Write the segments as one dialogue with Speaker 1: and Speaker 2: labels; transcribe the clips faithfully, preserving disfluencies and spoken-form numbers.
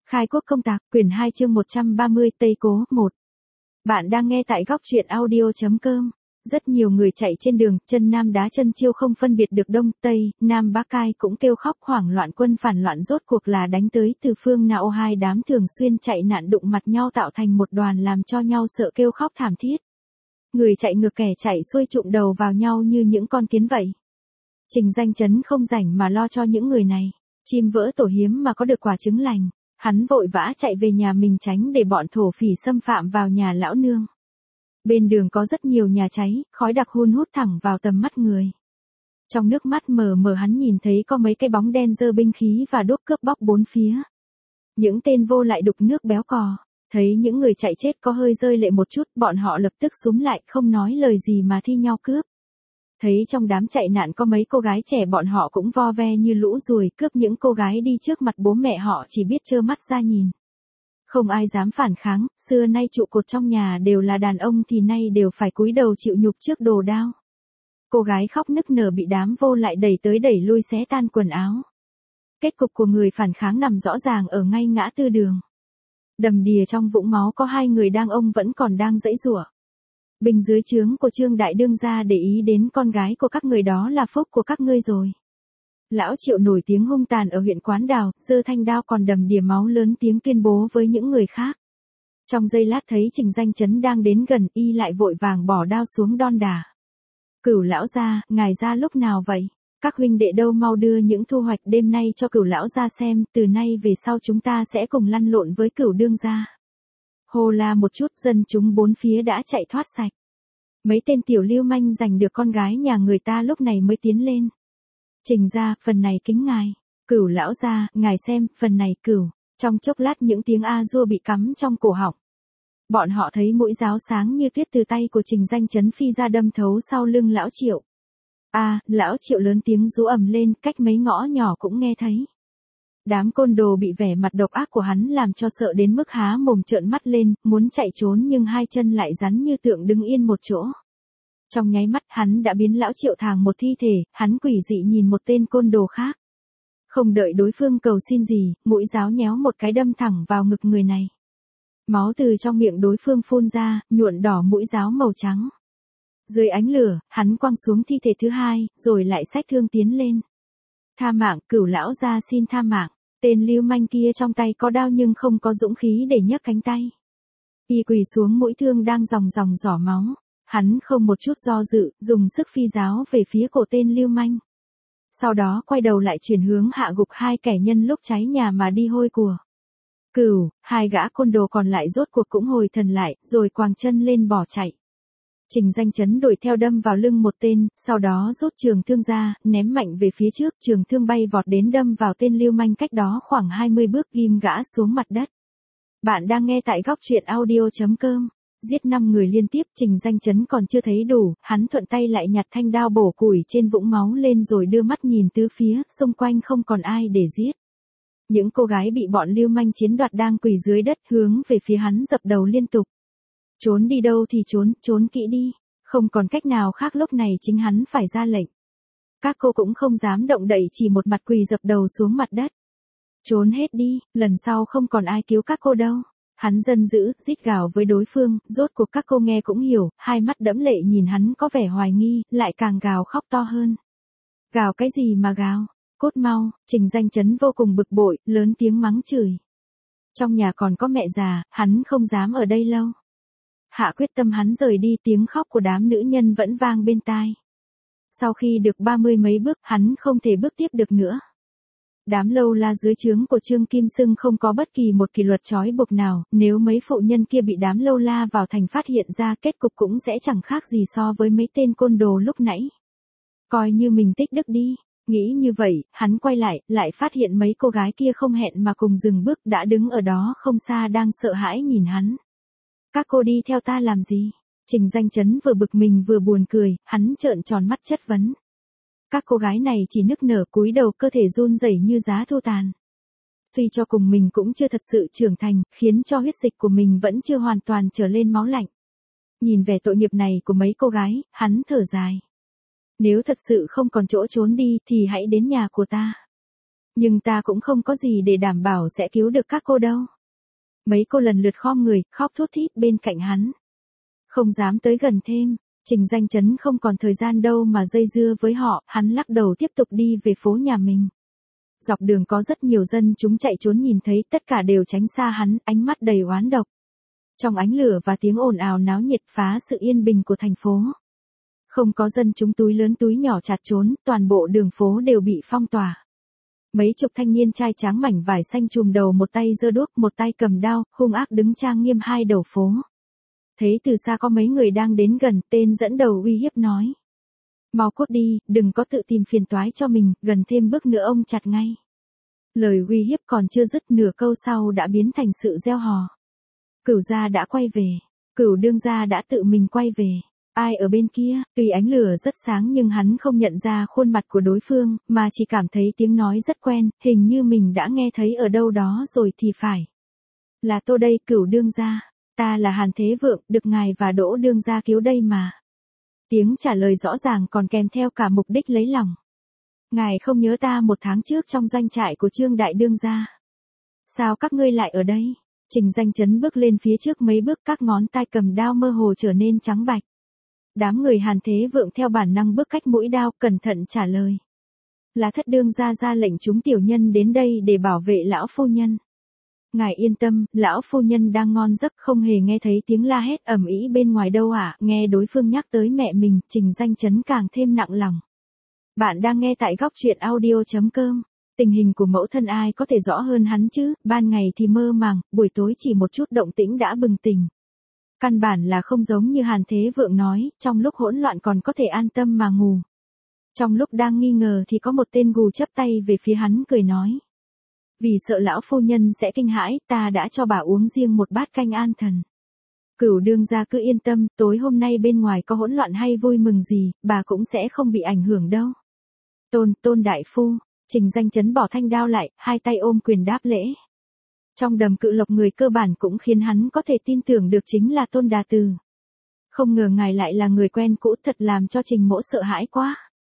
Speaker 1: Khai quốc công tạc, quyển hai chương một trăm ba mươi Tây Cố, một. Bạn đang nghe tại góc truyện audio.com. Rất nhiều người chạy trên đường, chân Nam đá chân Chiêu không phân biệt được Đông, Tây, Nam Bắc Cai cũng kêu khóc hoảng loạn quân phản loạn rốt cuộc là đánh tới từ phương nào. Hai đám thường xuyên chạy nạn đụng mặt nhau tạo thành một đoàn làm cho nhau sợ kêu khóc thảm thiết. Người chạy ngược kẻ chạy xuôi trụm đầu vào nhau như những con kiến vậy. Trình Danh Chấn không rảnh mà lo cho những người này. Chim vỡ tổ hiếm mà có được quả trứng lành. Hắn vội vã chạy về nhà mình tránh để bọn thổ phỉ xâm phạm vào nhà lão nương. Bên đường có rất nhiều nhà cháy, khói đặc hun hút thẳng vào tầm mắt người. Trong nước mắt mờ mờ hắn nhìn thấy có mấy cái bóng đen giơ binh khí và đốt cướp bóc bốn phía. Những tên vô lại đục nước béo cò, thấy những người chạy chết có hơi rơi lệ một chút, bọn họ lập tức xúm lại không nói lời gì mà thi nhau cướp. Thấy trong đám chạy nạn có mấy cô gái trẻ, bọn họ cũng vo ve như lũ ruồi cướp những cô gái đi trước mặt bố mẹ họ chỉ biết trơ mắt ra nhìn. Không ai dám phản kháng, xưa nay trụ cột trong nhà đều là đàn ông thì nay đều phải cúi đầu chịu nhục trước đồ đao. Cô gái khóc nức nở bị đám vô lại đẩy tới đẩy lui xé tan quần áo. Kết cục của người phản kháng nằm rõ ràng ở ngay ngã tư đường. Đầm đìa trong vũng máu có hai người đang ông vẫn còn đang giãy giụa. Binh dưới trướng của Trương Đại Đương gia để ý đến con gái của các người, đó là phúc của các ngươi rồi. Lão Triệu nổi tiếng hung tàn ở huyện Quán Đào, giơ thanh đao còn đầm đìa máu lớn tiếng tuyên bố với những người khác. Trong giây lát thấy Trình Danh Chấn đang đến gần, y lại vội vàng bỏ đao xuống đon đả. Cửu lão gia, ngài ra lúc nào vậy? Các huynh đệ đâu mau đưa những thu hoạch đêm nay cho Cửu lão gia xem, từ nay về sau chúng ta sẽ cùng lăn lộn với Cửu đương gia. Hô la một chút, dân chúng bốn phía đã chạy thoát sạch. Mấy tên tiểu lưu manh giành được con gái nhà người ta lúc này mới tiến lên. Trình gia, phần này kính ngài. Cửu lão gia, ngài xem, phần này cửu. Trong chốc lát những tiếng a dua bị cắm trong cổ họng. Bọn họ thấy mũi giáo sáng như tuyết từ tay của Trình Danh Chấn phi ra đâm thấu sau lưng lão Triệu. A, lão Triệu lớn tiếng rú ầm lên, cách mấy ngõ nhỏ cũng nghe thấy. Đám côn đồ bị vẻ mặt độc ác của hắn làm cho sợ đến mức há mồm trợn mắt lên, muốn chạy trốn nhưng hai chân lại rắn như tượng đứng yên một chỗ. Trong nháy mắt hắn đã biến lão Triệu thàng một thi thể, hắn quỷ dị nhìn một tên côn đồ khác. Không đợi đối phương cầu xin gì, mũi giáo nhéo một cái đâm thẳng vào ngực người này. Máu từ trong miệng đối phương phun ra, nhuộn đỏ mũi giáo màu trắng. Dưới ánh lửa, hắn quăng xuống thi thể thứ hai, rồi lại xách thương tiến lên. Tha mạng, Cửu lão gia xin tha mạng. Tên lưu manh kia trong tay có đao nhưng không có dũng khí để nhấc cánh tay. Y quỳ xuống mũi thương đang ròng ròng rỏ máu. Hắn không một chút do dự, dùng sức phi giáo về phía cổ tên lưu manh. Sau đó quay đầu lại chuyển hướng hạ gục hai kẻ nhân lúc cháy nhà mà đi hôi của. Cửu, hai gã côn đồ còn lại rốt cuộc cũng hồi thần lại, rồi quàng chân lên bỏ chạy. Trình Danh Chấn đuổi theo đâm vào lưng một tên, sau đó rút trường thương ra, ném mạnh về phía trước, trường thương bay vọt đến đâm vào tên lưu manh cách đó khoảng hai mươi bước, ghim gã xuống mặt đất. Bạn đang nghe tại góc truyện audio.com. Giết năm người liên tiếp, Trình Danh Chấn còn chưa thấy đủ, hắn thuận tay lại nhặt thanh đao bổ củi trên vũng máu lên rồi đưa mắt nhìn tứ phía, xung quanh không còn ai để giết. Những cô gái bị bọn lưu manh chiếm đoạt đang quỳ dưới đất hướng về phía hắn dập đầu liên tục. Trốn đi đâu thì trốn, trốn kỹ đi. Không còn cách nào khác, lúc này chính hắn phải ra lệnh. Các cô cũng không dám động đậy, chỉ một mặt quỳ dập đầu xuống mặt đất. Trốn hết đi, lần sau không còn ai cứu các cô đâu. Hắn giận dữ, rít gào với đối phương, rốt cuộc các cô nghe cũng hiểu, hai mắt đẫm lệ nhìn hắn có vẻ hoài nghi, lại càng gào khóc to hơn. Gào cái gì mà gào, cút mau. Trình Danh Chấn vô cùng bực bội, lớn tiếng mắng chửi. Trong nhà còn có mẹ già, hắn không dám ở đây lâu. Hạ quyết tâm hắn rời đi, tiếng khóc của đám nữ nhân vẫn vang bên tai. Sau khi được ba mươi mấy bước, hắn không thể bước tiếp được nữa. Đám lâu la dưới trướng của Trương Kim Sưng không có bất kỳ một kỷ luật trói buộc nào, nếu mấy phụ nhân kia bị đám lâu la vào thành phát hiện ra, kết cục cũng sẽ chẳng khác gì so với mấy tên côn đồ lúc nãy. Coi như mình tích đức đi, nghĩ như vậy, hắn quay lại, lại phát hiện mấy cô gái kia không hẹn mà cùng dừng bước, đã đứng ở đó không xa đang sợ hãi nhìn hắn. Các cô đi theo ta làm gì? Trình Danh Chấn vừa bực mình vừa buồn cười, hắn trợn tròn mắt chất vấn. Các cô gái này chỉ nức nở cúi đầu, cơ thể run rẩy như giá thu tàn. Suy cho cùng mình cũng chưa thật sự trưởng thành, khiến cho huyết dịch của mình vẫn chưa hoàn toàn trở lên máu lạnh. Nhìn vẻ tội nghiệp này của mấy cô gái, hắn thở dài. Nếu thật sự không còn chỗ trốn đi thì hãy đến nhà của ta. Nhưng ta cũng không có gì để đảm bảo sẽ cứu được các cô đâu. Mấy cô lần lượt khom người, khóc thút thít bên cạnh hắn. Không dám tới gần thêm, Trình Danh Chấn không còn thời gian đâu mà dây dưa với họ, hắn lắc đầu tiếp tục đi về phố nhà mình. Dọc đường có rất nhiều dân chúng chạy trốn nhìn thấy, tất cả đều tránh xa hắn, ánh mắt đầy oán độc. Trong ánh lửa và tiếng ồn ào náo nhiệt phá sự yên bình của thành phố. Không có dân chúng túi lớn túi nhỏ chạt trốn, toàn bộ đường phố đều bị phong tỏa. Mấy chục thanh niên trai tráng mảnh vải xanh trùm đầu, một tay giơ đuốc, một tay cầm đao, hung ác đứng trang nghiêm hai đầu phố. Thấy từ xa có mấy người đang đến gần, tên dẫn đầu uy hiếp nói. Mau cút đi, đừng có tự tìm phiền toái cho mình, gần thêm bước nữa ông chặt ngay. Lời uy hiếp còn chưa dứt, nửa câu sau đã biến thành sự reo hò. Cửu gia đã quay về, Cửu đương gia đã tự mình quay về. Ai ở bên kia, tuy ánh lửa rất sáng nhưng hắn không nhận ra khuôn mặt của đối phương, mà chỉ cảm thấy tiếng nói rất quen, hình như mình đã nghe thấy ở đâu đó rồi thì phải. Là tôi đây, Cửu đương gia, ta là Hàn Thế Vượng, được ngài và Đỗ đương gia cứu đây mà. Tiếng trả lời rõ ràng còn kèm theo cả mục đích lấy lòng. Ngài không nhớ ta một tháng trước trong doanh trại của Trương Đại đương gia. Sao các ngươi lại ở đây? Trình Danh Chấn bước lên phía trước mấy bước, các ngón tay cầm đao mơ hồ trở nên trắng bạch. Đám người Hàn Thế Vượng theo bản năng bước cách mũi đao, cẩn thận trả lời. Là Thất đương gia ra lệnh chúng tiểu nhân đến đây để bảo vệ lão phu nhân. Ngài yên tâm, lão phu nhân đang ngon giấc, không hề nghe thấy tiếng la hét ầm ĩ bên ngoài đâu ạ. À? Nghe đối phương nhắc tới mẹ mình, Trình Danh Chấn càng thêm nặng lòng. Bạn đang nghe tại góc truyện audio chấm com. Tình hình của mẫu thân ai có thể rõ hơn hắn chứ, ban ngày thì mơ màng, buổi tối chỉ một chút động tĩnh đã bừng tỉnh. Căn bản là không giống như Hàn Thế Vượng nói, trong lúc hỗn loạn còn có thể an tâm mà ngủ. Trong lúc đang nghi ngờ thì có một tên gù chắp tay về phía hắn cười nói. Vì sợ lão phu nhân sẽ kinh hãi, ta đã cho bà uống riêng một bát canh an thần. Cửu đương gia cứ yên tâm, tối hôm nay bên ngoài có hỗn loạn hay vui mừng gì, bà cũng sẽ không bị ảnh hưởng đâu. Tôn, tôn đại phu, Trình Danh Chấn bỏ thanh đao lại, hai tay ôm quyền đáp lễ. Trong đầm cự lộc người cơ bản cũng khiến hắn có thể tin tưởng được chính là Tôn Đà Từ. Không ngờ ngài lại là người quen cũ, thật làm cho Trình mỗ sợ hãi quá.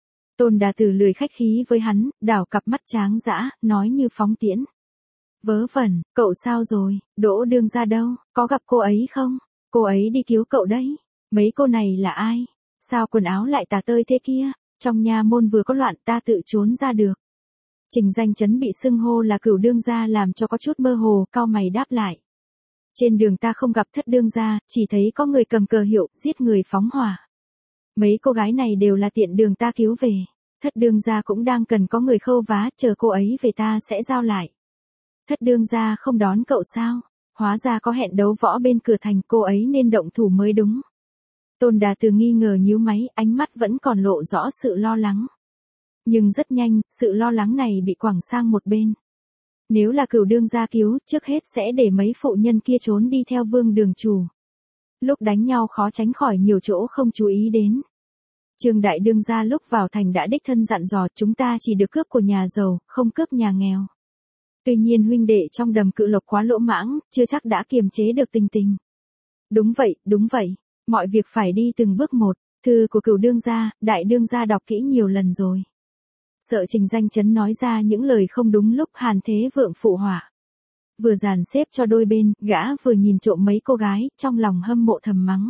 Speaker 1: Tôn Đà Từ lười khách khí với hắn, đảo cặp mắt tráng dã, nói như phóng tiễn. Vớ vẩn, cậu sao rồi, Đỗ đương gia đâu, có gặp cô ấy không? Cô ấy đi cứu cậu đấy. Mấy cô này là ai? Sao quần áo lại tả tơi thế kia? Trong nhà môn vừa có loạn, ta tự trốn ra được. Trình Danh Chấn bị xưng hô là Cửu đương gia làm cho có chút mơ hồ, cau mày đáp lại. Trên đường ta không gặp Thất đương gia, chỉ thấy có người cầm cờ hiệu, giết người phóng hỏa. Mấy cô gái này đều là tiện đường ta cứu về. Thất đương gia cũng đang cần có người khâu vá, chờ cô ấy về ta sẽ giao lại. Thất đương gia không đón cậu sao? Hóa ra có hẹn đấu võ bên cửa thành, cô ấy nên động thủ mới đúng. Tôn Đà Từ nghi ngờ nhíu máy, ánh mắt vẫn còn lộ rõ sự lo lắng. Nhưng rất nhanh, sự lo lắng này bị quẳng sang một bên. Nếu là Cửu đương gia cứu, trước hết sẽ để mấy phụ nhân kia trốn đi theo Vương đường chủ. Lúc đánh nhau khó tránh khỏi nhiều chỗ không chú ý đến. Trương Đại đương gia lúc vào thành đã đích thân dặn dò, chúng ta chỉ được cướp của nhà giàu, không cướp nhà nghèo. Tuy nhiên huynh đệ trong đầm cự lộc quá lỗ mãng, chưa chắc đã kiềm chế được tình tình. Đúng vậy, đúng vậy, mọi việc phải đi từng bước một. Thư của Cửu đương gia, Đại đương gia đọc kỹ nhiều lần rồi. Sợ Trình Danh Chấn nói ra những lời không đúng lúc, Hàn Thế Vượng phụ họa. Vừa dàn xếp cho đôi bên, gã vừa nhìn trộm mấy cô gái, trong lòng hâm mộ thầm mắng.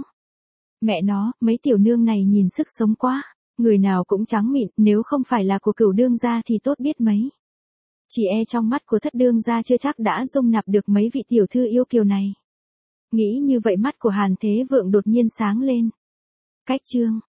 Speaker 1: Mẹ nó, mấy tiểu nương này nhìn sức sống quá, người nào cũng trắng mịn, nếu không phải là của Cửu đương gia thì tốt biết mấy. Chỉ e trong mắt của Thất đương gia chưa chắc đã dung nạp được mấy vị tiểu thư yêu kiều này. Nghĩ như vậy mắt của Hàn Thế Vượng đột nhiên sáng lên. Cách chương